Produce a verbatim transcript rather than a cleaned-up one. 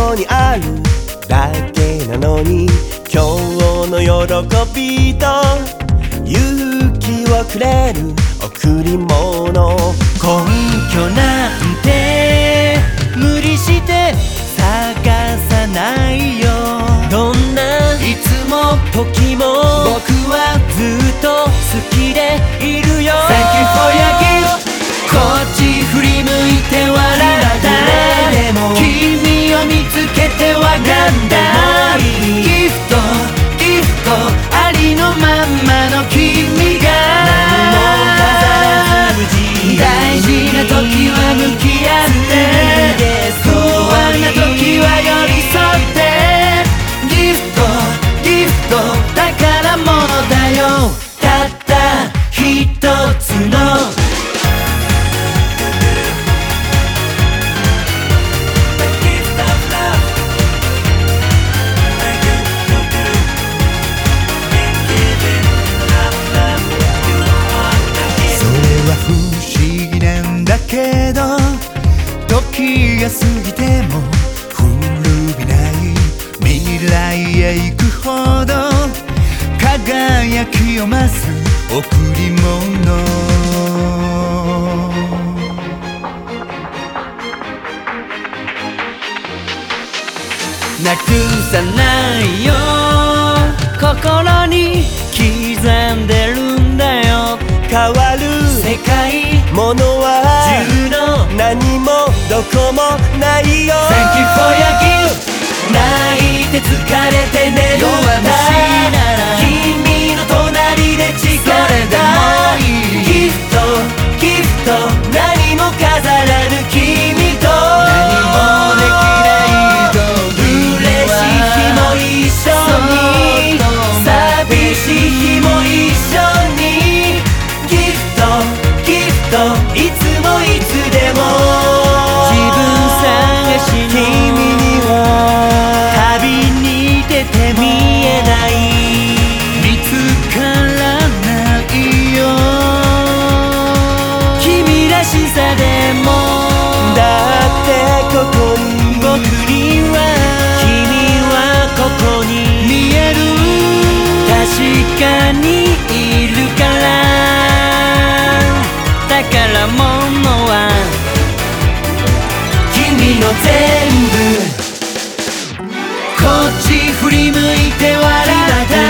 こにあるだけなのに、今日の喜びと勇気をくれる贈り物。 根拠なんて無理して探さないよ。どんないつも時も僕はずっと好きでいるよ。 Thank you for your gift。 こっち振り向いて笑った君を見つけてわかった。ギフトギフトありのまんまの君が大事な時は向き合って不安な時は寄り添って。ギフトギフト宝物だよ。たった一つのけど時が過ぎても古びない未来へ行くほど輝きを増す贈り物。なくさないよ心に刻んでるんだよ。 変わる世界ものは中の何もどこもないよ。 Thank you for your gift。 泣いて疲れて寝る弱虫なら君の隣で誓った。ギフトギフト何も飾らぬ君と何もできない時嬉しい日も一緒に寂しい日も一緒に。ギフトギフトいつもいつでも自分探しの君には旅に出て見えない見つからないよ君らしさでも。 だってここに僕には君はここに見える。確かにいるから宝物は君の全部。こっち振り向いて笑った